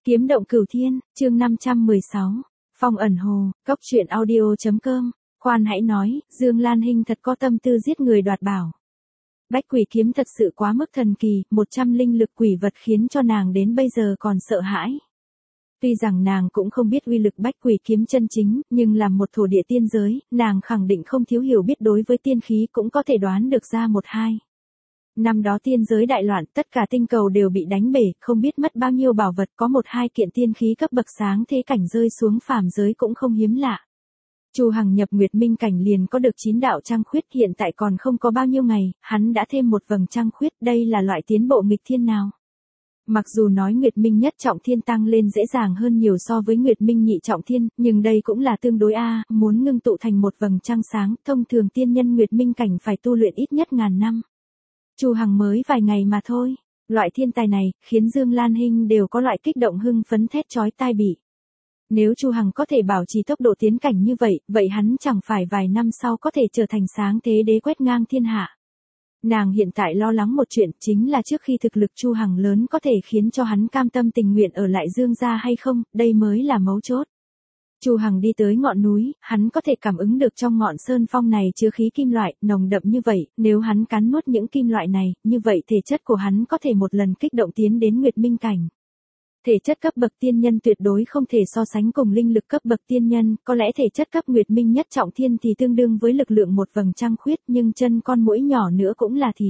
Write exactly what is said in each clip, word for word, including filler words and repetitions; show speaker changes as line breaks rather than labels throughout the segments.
Kiếm động cửu thiên, chương năm trăm mười sáu. Phong ẩn hồ, cốc truyện audio.com. Khoan hãy nói, Dương Lan Hinh thật có tâm tư giết người đoạt bảo. Bách quỷ kiếm thật sự quá mức thần kỳ, một trăm linh lực quỷ vật khiến cho nàng đến bây giờ còn sợ hãi. Tuy rằng nàng cũng không biết uy lực bách quỷ kiếm chân chính, nhưng làm một thổ địa tiên giới, nàng khẳng định không thiếu hiểu biết đối với tiên khí cũng có thể đoán được ra một hai. Năm đó tiên giới đại loạn, tất cả tinh cầu đều bị đánh bể, không biết mất bao nhiêu bảo vật, có một hai kiện tiên khí cấp bậc sáng thế cảnh rơi xuống phàm giới cũng không hiếm lạ. Chu Hằng nhập Nguyệt Minh cảnh liền có được chín đạo trăng khuyết, hiện tại còn không có bao nhiêu ngày, hắn đã thêm một vầng trăng khuyết, đây là loại tiến bộ nghịch thiên nào? Mặc dù nói Nguyệt Minh nhất trọng thiên tăng lên dễ dàng hơn nhiều so với Nguyệt Minh nhị trọng thiên, nhưng đây cũng là tương đối a, muốn ngưng tụ thành một vầng trăng sáng, thông thường tiên nhân Nguyệt Minh cảnh phải tu luyện ít nhất ngàn năm. Chu Hằng mới vài ngày mà thôi, loại thiên tài này khiến Dương Lan Hinh đều có loại kích động hưng phấn thét chói tai bị. Nếu Chu Hằng có thể bảo trì tốc độ tiến cảnh như vậy, vậy hắn chẳng phải vài năm sau có thể trở thành sáng thế đế quét ngang thiên hạ. Nàng hiện tại lo lắng một chuyện, chính là trước khi thực lực Chu Hằng lớn có thể khiến cho hắn cam tâm tình nguyện ở lại Dương gia hay không, đây mới là mấu chốt. Chu Hằng đi tới ngọn núi, hắn có thể cảm ứng được trong ngọn sơn phong này chứa khí kim loại, nồng đậm như vậy, nếu hắn cắn nuốt những kim loại này, như vậy thể chất của hắn có thể một lần kích động tiến đến Nguyệt Minh cảnh. Thể chất cấp bậc tiên nhân tuyệt đối không thể so sánh cùng linh lực cấp bậc tiên nhân, có lẽ thể chất cấp Nguyệt Minh nhất trọng thiên thì tương đương với lực lượng một vầng trăng khuyết, nhưng chân con muỗi nhỏ nữa cũng là thịt.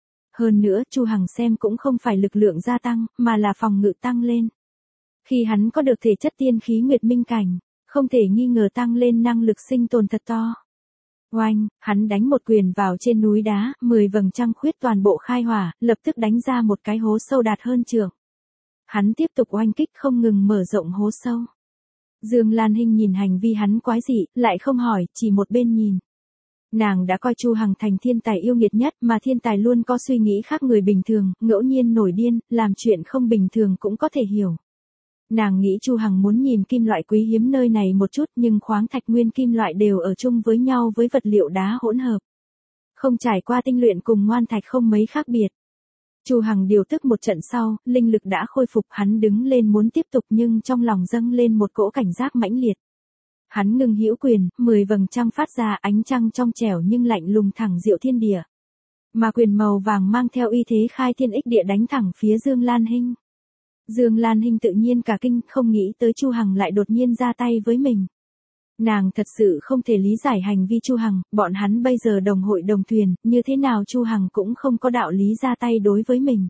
Hơn nữa, Chu Hằng xem cũng không phải lực lượng gia tăng, mà là phòng ngự tăng lên. Khi hắn có được thể chất tiên khí Nguyệt Minh cảnh, không thể nghi ngờ tăng lên năng lực sinh tồn thật to. Oanh, hắn đánh một quyền vào trên núi đá, mười vầng trăng khuyết toàn bộ khai hỏa, lập tức đánh ra một cái hố sâu đạt hơn trượng. Hắn tiếp tục oanh kích không ngừng mở rộng hố sâu. Dương Lan Hinh nhìn hành vi hắn quái dị, lại không hỏi, chỉ một bên nhìn. Nàng đã coi Chu Hằng thành thiên tài yêu nghiệt nhất, mà thiên tài luôn có suy nghĩ khác người bình thường, ngẫu nhiên nổi điên, làm chuyện không bình thường cũng có thể hiểu. Nàng nghĩ Chu Hằng muốn nhìn kim loại quý hiếm nơi này một chút, nhưng khoáng thạch nguyên kim loại đều ở chung với nhau với vật liệu đá hỗn hợp. Không trải qua tinh luyện cùng ngoan thạch không mấy khác biệt. Chu Hằng điều tức một trận sau, linh lực đã khôi phục, hắn đứng lên muốn tiếp tục nhưng trong lòng dâng lên một cỗ cảnh giác mãnh liệt. Hắn ngừng hữu quyền, mười vầng trăng phát ra ánh trăng trong trẻo nhưng lạnh lùng thẳng diệu thiên địa. Mà quyền màu vàng mang theo uy thế khai thiên ích địa đánh thẳng phía Dương Lan Hinh. Dương Lan Hinh tự nhiên cả kinh, không nghĩ tới Chu Hằng lại đột nhiên ra tay với mình. Nàng thật sự không thể lý giải hành vi Chu Hằng, bọn hắn bây giờ đồng hội đồng thuyền, như thế nào Chu Hằng cũng không có đạo lý ra tay đối với mình.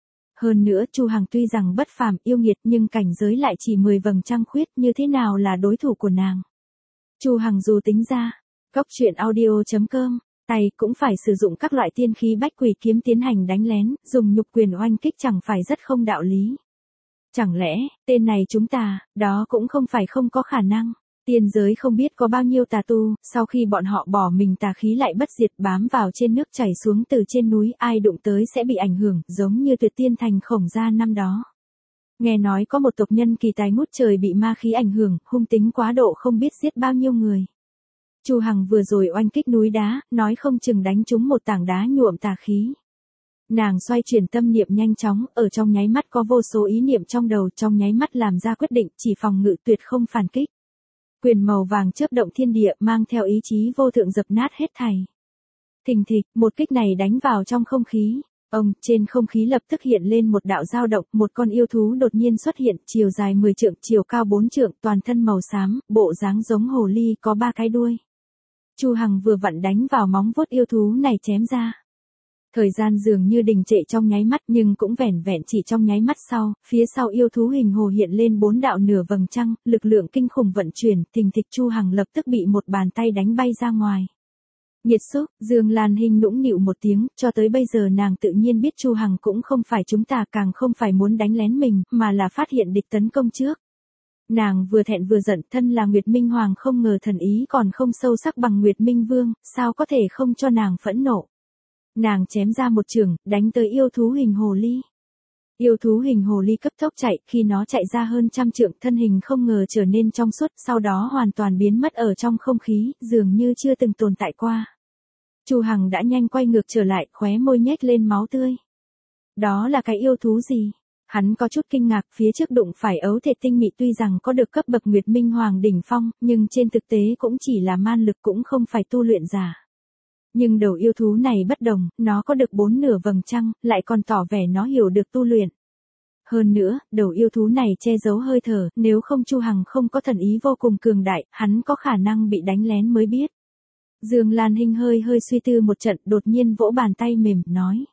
Hơn nữa Chu Hằng tuy rằng bất phàm yêu nghiệt nhưng cảnh giới lại chỉ mười vầng trăng khuyết, như thế nào là đối thủ của nàng. Chu Hằng dù tính ra, cốc truyện audio.com, tay cũng phải sử dụng các loại tiên khí bách quỷ kiếm tiến hành đánh lén, dùng nhục quyền oanh kích chẳng phải rất không đạo lý. Chẳng lẽ, tên này chúng ta, đó cũng không phải không có khả năng. Tiên giới không biết có bao nhiêu tà tu, sau khi bọn họ bỏ mình tà khí lại bất diệt bám vào trên nước chảy xuống từ trên núi, ai đụng tới sẽ bị ảnh hưởng, giống như Tuyệt Tiên Thành Khổng Gia năm đó. Nghe nói có một tộc nhân kỳ tài ngút trời bị ma khí ảnh hưởng, hung tính quá độ không biết giết bao nhiêu người. Chu Hằng vừa rồi oanh kích núi đá, nói không chừng đánh trúng một tảng đá nhuộm tà khí. Nàng xoay chuyển tâm niệm nhanh chóng, ở trong nháy mắt có vô số ý niệm trong đầu, trong nháy mắt làm ra quyết định, chỉ phòng ngự tuyệt không phản kích. Quyền màu vàng chớp động thiên địa mang theo ý chí vô thượng dập nát hết thảy. Thình thịch, một kích này đánh vào trong không khí. Ông, trên không khí lập tức hiện lên một đạo dao động, một con yêu thú đột nhiên xuất hiện, chiều dài mười trượng, chiều cao bốn trượng, toàn thân màu xám, bộ dáng giống hồ ly, có ba cái đuôi. Chu Hằng vừa vặn đánh vào móng vuốt yêu thú này chém ra. Thời gian dường như đình trệ trong nháy mắt nhưng cũng vẻn vẹn chỉ trong nháy mắt sau, phía sau yêu thú hình hồ hiện lên bốn đạo nửa vầng trăng, lực lượng kinh khủng vận chuyển, thình thịch Chu Hằng lập tức bị một bàn tay đánh bay ra ngoài. Nhiệt xúc, Dương Lan Hinh nũng nịu một tiếng, cho tới bây giờ nàng tự nhiên biết Chu Hằng cũng không phải chúng ta, càng không phải muốn đánh lén mình, mà là phát hiện địch tấn công trước. Nàng vừa thẹn vừa giận, thân là Nguyệt Minh Hoàng không ngờ thần ý còn không sâu sắc bằng Nguyệt Minh Vương, sao có thể không cho nàng phẫn nộ. Nàng chém ra một chưởng, đánh tới yêu thú hình hồ ly. Yêu thú hình hồ ly cấp tốc chạy, khi nó chạy ra hơn trăm trượng, thân hình không ngờ trở nên trong suốt, sau đó hoàn toàn biến mất ở trong không khí, dường như chưa từng tồn tại qua. Chu Hằng đã nhanh quay ngược trở lại, khóe môi nhếch lên máu tươi. Đó là cái yêu thú gì? Hắn có chút kinh ngạc, phía trước đụng phải ấu thể tinh mị tuy rằng có được cấp bậc Nguyệt Minh Hoàng đỉnh phong, nhưng trên thực tế cũng chỉ là man lực cũng không phải tu luyện giả. Nhưng đầu yêu thú này bất đồng, nó có được bốn nửa vầng trăng, lại còn tỏ vẻ nó hiểu được tu luyện. Hơn nữa, đầu yêu thú này che giấu hơi thở, nếu không Chu Hằng không có thần ý vô cùng cường đại, hắn có khả năng bị đánh lén mới biết. Dương Lan Hinh hơi hơi suy tư một trận, đột nhiên vỗ bàn tay mềm, nói.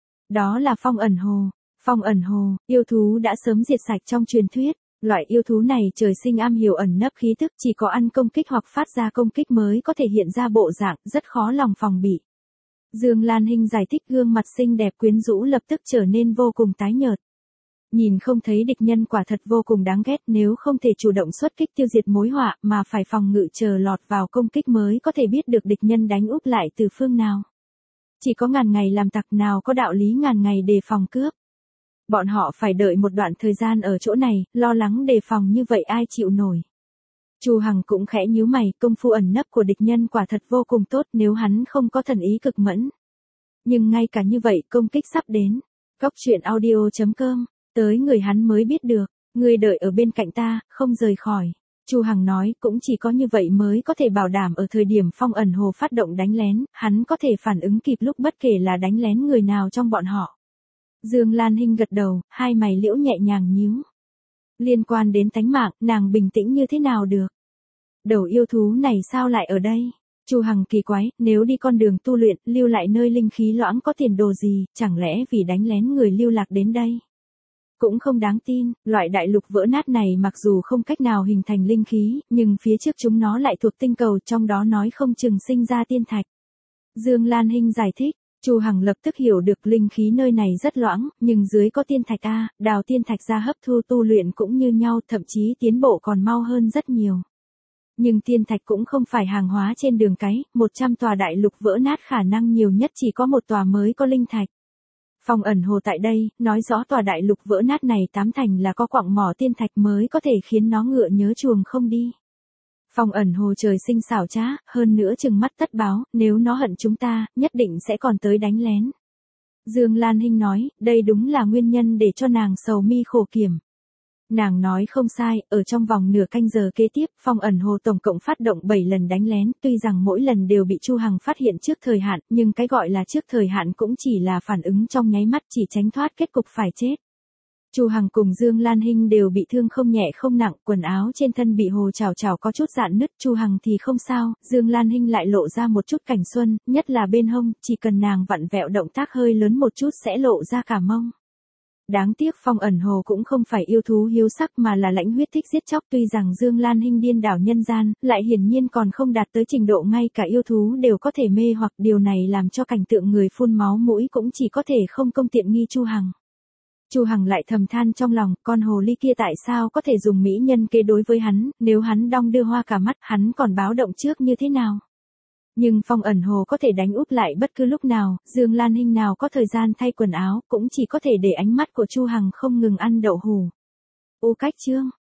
Đó là phong ẩn hồ. Phong ẩn hồ, yêu thú đã sớm diệt sạch trong truyền thuyết. Loại yêu thú này trời sinh am hiểu ẩn nấp khí tức, chỉ có ăn công kích hoặc phát ra công kích mới có thể hiện ra bộ dạng, rất khó lòng phòng bị. Dương Lan Hinh giải thích, gương mặt xinh đẹp quyến rũ lập tức trở nên vô cùng tái nhợt. Nhìn không thấy địch nhân quả thật vô cùng đáng ghét, nếu không thể chủ động xuất kích tiêu diệt mối họa mà phải phòng ngự chờ lọt vào công kích mới có thể biết được địch nhân đánh úp lại từ phương nào. Chỉ có ngàn ngày làm tặc, nào có đạo lý ngàn ngày đề phòng cướp. Bọn họ phải đợi một đoạn thời gian ở chỗ này, lo lắng đề phòng như vậy ai chịu nổi. Chu Hằng cũng khẽ nhíu mày, công phu ẩn nấp của địch nhân quả thật vô cùng tốt nếu hắn không có thần ý cực mẫn. Nhưng ngay cả như vậy công kích sắp đến. Cốc truyện audio chấm com, tới người hắn mới biết được, ngươi đợi ở bên cạnh ta, không rời khỏi. Chu Hằng nói, cũng chỉ có như vậy mới có thể bảo đảm ở thời điểm phong ẩn hồ phát động đánh lén, hắn có thể phản ứng kịp lúc bất kể là đánh lén người nào trong bọn họ. Dương Lan Hinh gật đầu, hai mày liễu nhẹ nhàng nhíu. Liên quan đến tánh mạng, nàng bình tĩnh như thế nào được? Đầu yêu thú này sao lại ở đây? Chu Hằng kỳ quái, nếu đi con đường tu luyện, lưu lại nơi linh khí loãng có tiền đồ gì, chẳng lẽ vì đánh lén người lưu lạc đến đây? Cũng không đáng tin, loại đại lục vỡ nát này mặc dù không cách nào hình thành linh khí, nhưng phía trước chúng nó lại thuộc tinh cầu, trong đó nói không chừng sinh ra tiên thạch. Dương Lan Hinh giải thích. Chu Hằng lập tức hiểu được linh khí nơi này rất loãng, nhưng dưới có tiên thạch a, đào tiên thạch ra hấp thu tu luyện cũng như nhau, thậm chí tiến bộ còn mau hơn rất nhiều. Nhưng tiên thạch cũng không phải hàng hóa trên đường cái, một trăm tòa đại lục vỡ nát khả năng nhiều nhất chỉ có một tòa mới có linh thạch. Phong ẩn hồ tại đây, nói rõ tòa đại lục vỡ nát này tám thành là có quặng mỏ tiên thạch mới có thể khiến nó ngựa nhớ chuồng không đi. Phong ẩn hồ trời sinh xảo trá, hơn nữa chừng mắt tất báo, nếu nó hận chúng ta, nhất định sẽ còn tới đánh lén. Dương Lan Hinh nói, đây đúng là nguyên nhân để cho nàng sầu mi khổ kiểm. Nàng nói không sai, ở trong vòng nửa canh giờ kế tiếp, phong ẩn hồ tổng cộng phát động bảy lần đánh lén, tuy rằng mỗi lần đều bị Chu Hằng phát hiện trước thời hạn, nhưng cái gọi là trước thời hạn cũng chỉ là phản ứng trong nháy mắt, chỉ tránh thoát kết cục phải chết. Chu Hằng cùng Dương Lan Hinh đều bị thương không nhẹ không nặng, quần áo trên thân bị hồ trào trào có chút rạn nứt, Chu Hằng thì không sao, Dương Lan Hinh lại lộ ra một chút cảnh xuân, nhất là bên hông, chỉ cần nàng vặn vẹo động tác hơi lớn một chút sẽ lộ ra cả mông. Đáng tiếc phong ẩn hồ cũng không phải yêu thú hiếu sắc mà là lãnh huyết thích giết chóc, tuy rằng Dương Lan Hinh điên đảo nhân gian, lại hiển nhiên còn không đạt tới trình độ ngay cả yêu thú đều có thể mê hoặc, điều này làm cho cảnh tượng người phun máu mũi cũng chỉ có thể không công tiện nghi Chu Hằng. Chu Hằng lại thầm than trong lòng, con hồ ly kia tại sao có thể dùng mỹ nhân kế đối với hắn, nếu hắn đong đưa hoa cả mắt, hắn còn báo động trước như thế nào. Nhưng phong ẩn hồ có thể đánh úp lại bất cứ lúc nào, Dương Lan Hinh nào có thời gian thay quần áo, cũng chỉ có thể để ánh mắt của Chu Hằng không ngừng ăn đậu hủ. U cách chương